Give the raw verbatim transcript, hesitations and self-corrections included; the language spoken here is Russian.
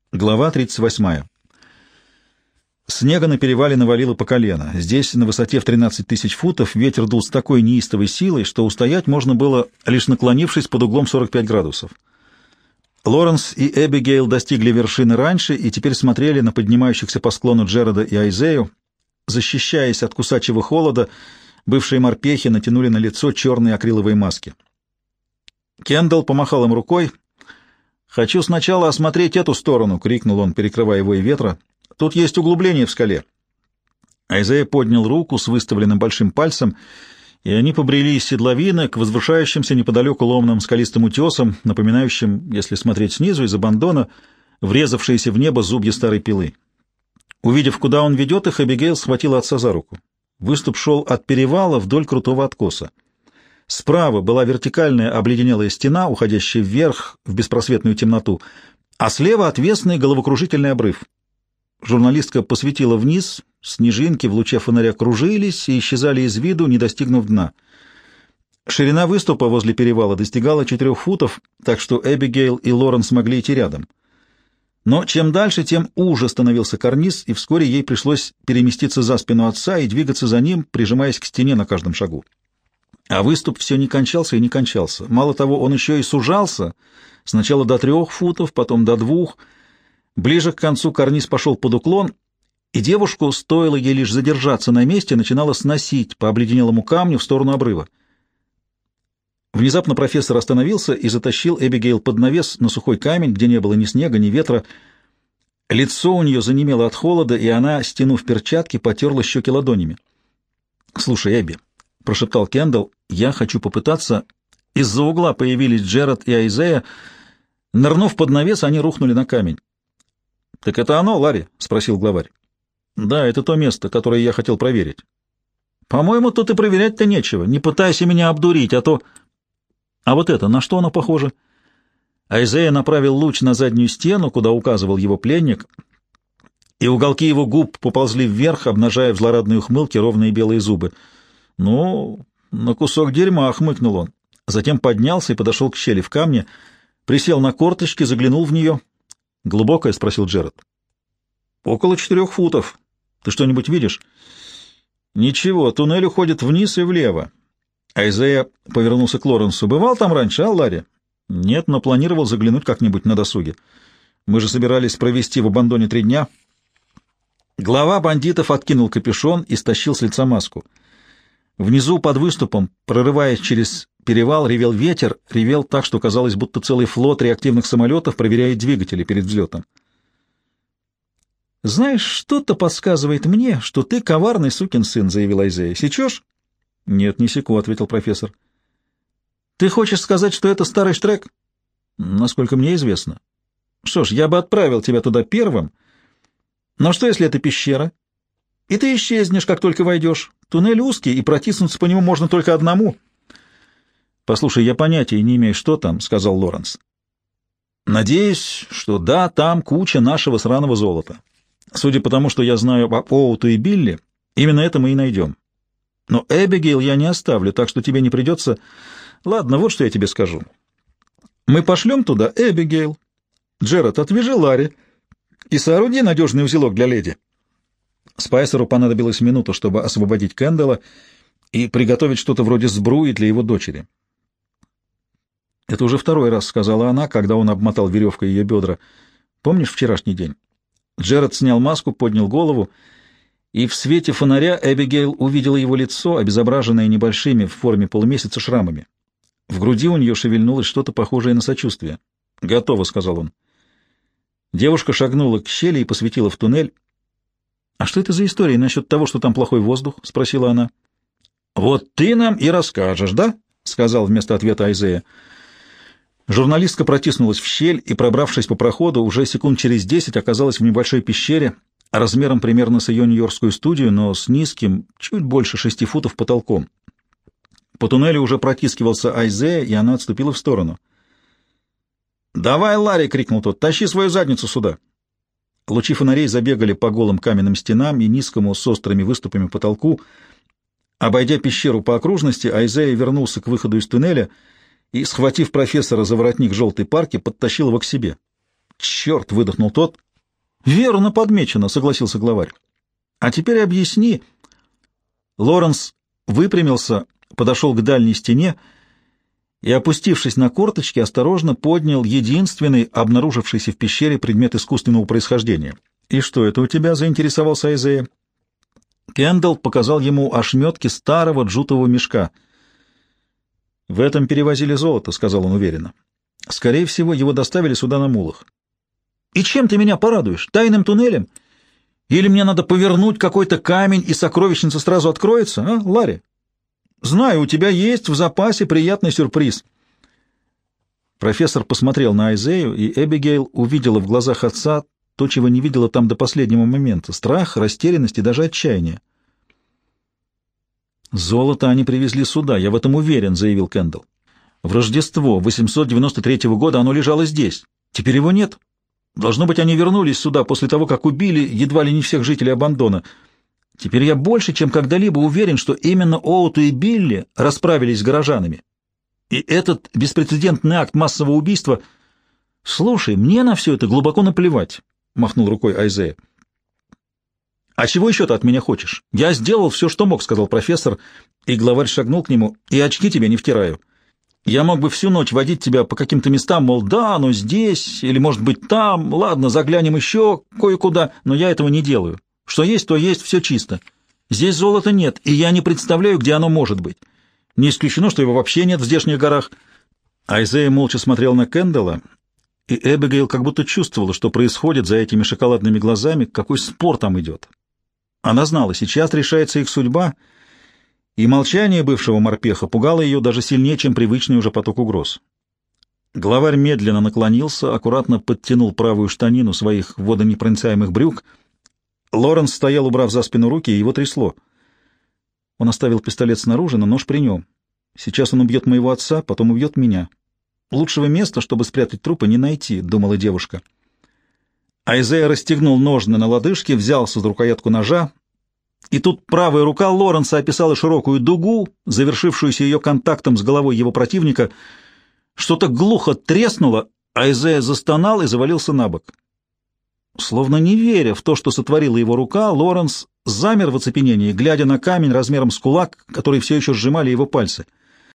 Глава тридцать восьмая. Снега на перевале навалило по колено. Здесь, на высоте в тринадцать тысяч футов, ветер дул с такой неистовой силой, что устоять можно было, лишь наклонившись под углом сорок пять градусов. Лоренс и Эбигейл достигли вершины раньше и теперь смотрели на поднимающихся по склону Джерода и Айзею. Защищаясь от кусачего холода, бывшие морпехи натянули на лицо черные акриловые маски. Кендалл помахал им рукой. «Хочу сначала осмотреть эту сторону!» — крикнул он, перекрывая вой ветра. «Тут есть углубление в скале!» Айзея поднял руку с выставленным большим пальцем, и они побрели из седловины к возвышающимся неподалеку ломным скалистым утесам, напоминающим, если смотреть снизу из абандона, врезавшиеся в небо зубья старой пилы. Увидев, куда он ведет их, Эбигейл схватила отца за руку. Выступ шел от перевала вдоль крутого откоса. Справа была вертикальная обледенелая стена, уходящая вверх в беспросветную темноту, а слева отвесный головокружительный обрыв. Журналистка посветила вниз, снежинки в луче фонаря кружились и исчезали из виду, не достигнув дна. Ширина выступа возле перевала достигала четырех футов, так что Эбигейл и Лоренс могли идти рядом. Но чем дальше, тем уже становился карниз, и вскоре ей пришлось переместиться за спину отца и двигаться за ним, прижимаясь к стене на каждом шагу. А выступ все не кончался и не кончался. Мало того, он еще и сужался, сначала до трех футов, потом до двух. Ближе к концу карниз пошел под уклон, и девушку, стоило ей лишь задержаться на месте, начинала сносить по обледенелому камню в сторону обрыва. Внезапно профессор остановился и затащил Эбигейл под навес на сухой камень, где не было ни снега, ни ветра. Лицо у нее занемело от холода, и она, стянув перчатки, потерла щеки ладонями. «Слушай, Эбби», — прошептал Кендалл, — «я хочу попытаться...» Из-за угла появились Джерод и Айзея. Нырнув под навес, они рухнули на камень. «Так это оно, Ларри?» — спросил главарь. «Да, это то место, которое я хотел проверить». «По-моему, тут и проверять-то нечего. Не пытайся меня обдурить, а то...» «А вот это, на что оно похоже?» Айзея направил луч на заднюю стену, куда указывал его пленник, и уголки его губ поползли вверх, обнажая в злорадной ухмылке ровные белые зубы. «Ну, на кусок дерьма», — хмыкнул он. Затем поднялся и подошел к щели в камне, присел на корточки, заглянул в нее. «Глубокая?» — спросил Джерод. «Около четырех футов. Ты что-нибудь видишь?» «Ничего, туннель уходит вниз и влево». Айзея повернулся к Лоренсу. «Бывал там раньше, а, Ларри?» «Нет, но планировал заглянуть как-нибудь на досуге. Мы же собирались провести в абандоне три дня». Глава бандитов откинул капюшон и стащил с лица маску. Внизу, под выступом, прорываясь через перевал, ревел ветер, ревел так, что казалось, будто целый флот реактивных самолетов проверяет двигатели перед взлетом. «Знаешь, что-то подсказывает мне, что ты коварный сукин сын», — заявил Айзея. «Сечешь?» «Нет, не секу», — ответил профессор. «Ты хочешь сказать, что это старый штрек?» «Насколько мне известно». «Что ж, я бы отправил тебя туда первым. Но что, если это пещера? И ты исчезнешь, как только войдешь. Туннель узкий, и протиснуться по нему можно только одному». «Послушай, я понятия не имею, что там», — сказал Лоренс. «Надеюсь, что да, там куча нашего сраного золота. Судя по тому, что я знаю об Оуту и Билли, именно это мы и найдем. Но Эбигейл я не оставлю, так что тебе не придется... Ладно, вот что я тебе скажу. Мы пошлем туда Эбигейл. Джерод, отвяжи Ларри и сооруди надежный узелок для леди». Спайсеру понадобилась минута, чтобы освободить Кендалла и приготовить что-то вроде сбруи для его дочери. «Это уже второй раз», — сказала она, когда он обмотал веревкой ее бедра. «Помнишь вчерашний день?» Джерод снял маску, поднял голову, и в свете фонаря Эбигейл увидела его лицо, обезображенное небольшими в форме полумесяца шрамами. В груди у нее шевельнулось что-то похожее на сочувствие. «Готово», — сказал он. Девушка шагнула к щели и посветила в туннель. «А что это за история насчет того, что там плохой воздух?» — спросила она. «Вот ты нам и расскажешь, да?» — сказал вместо ответа Айзея. Журналистка протиснулась в щель и, пробравшись по проходу, уже секунд через десять оказалась в небольшой пещере, размером примерно с ее нью-йоркскую студию, но с низким, чуть больше шести футов потолком. По туннелю уже протискивался Айзея, и она отступила в сторону. «Давай, Ларри!» — крикнул тот. «Тащи свою задницу сюда!» Лучи фонарей забегали по голым каменным стенам и низкому с острыми выступами потолку. Обойдя пещеру по окружности, Айзея вернулся к выходу из туннеля и, схватив профессора за воротник желтой парки, подтащил его к себе. «Черт!» — выдохнул тот. «Верно подмечено», — согласился главарь. «А теперь объясни». Лоренс выпрямился, подошел к дальней стене и, опустившись на корточки, осторожно поднял единственный обнаружившийся в пещере предмет искусственного происхождения. «И что это у тебя?» — заинтересовался Айзея. Кендалл показал ему ошметки старого джутового мешка. «В этом перевозили золото», — сказал он уверенно. «Скорее всего, его доставили сюда на мулах». «И чем ты меня порадуешь? Тайным туннелем? Или мне надо повернуть какой-то камень, и сокровищница сразу откроется, а, Ларри? Знаю, у тебя есть в запасе приятный сюрприз». Профессор посмотрел на Айзею, и Эбигейл увидела в глазах отца то, чего не видела там до последнего момента — страх, растерянность и даже отчаяние. «Золото они привезли сюда, я в этом уверен», — заявил Кендалл. «В Рождество восемьсот девяносто третьего года оно лежало здесь. Теперь его нет. Должно быть, они вернулись сюда после того, как убили едва ли не всех жителей Абандона. Теперь я больше, чем когда-либо уверен, что именно Оуту и Билли расправились с горожанами. И этот беспрецедентный акт массового убийства... Слушай, мне на все это глубоко наплевать», — махнул рукой Айзея. «А чего еще ты от меня хочешь? Я сделал все, что мог», — сказал профессор, и главарь шагнул к нему. «И очки тебе не втираю. Я мог бы всю ночь водить тебя по каким-то местам, мол, да, оно здесь, или, может быть, там, ладно, заглянем еще кое-куда, но я этого не делаю. Что есть, то есть, все чисто. Здесь золота нет, и я не представляю, где оно может быть. Не исключено, что его вообще нет в здешних горах». Айзея молча смотрел на Кендалла, и Эбигейл как будто чувствовала, что происходит за этими шоколадными глазами, какой спор там идет. Она знала, сейчас решается их судьба, и молчание бывшего морпеха пугало ее даже сильнее, чем привычный уже поток угроз. Главарь медленно наклонился, аккуратно подтянул правую штанину своих водонепроницаемых брюк. Лоренс стоял, убрав за спину руки, и его трясло. Он оставил пистолет снаружи, но нож при нем. Сейчас он убьет моего отца, потом убьет меня. Лучшего места, чтобы спрятать трупы, не найти, — думала девушка. Айзея расстегнул ножны на лодыжке, взялся за рукоятку ножа, и тут правая рука Лоренса описала широкую дугу, завершившуюся ее контактом с головой его противника. Что-то глухо треснуло, Айзея застонал и завалился на бок. Словно не веря в то, что сотворила его рука, Лоренс замер в оцепенении, глядя на камень размером с кулак, который все еще сжимали его пальцы —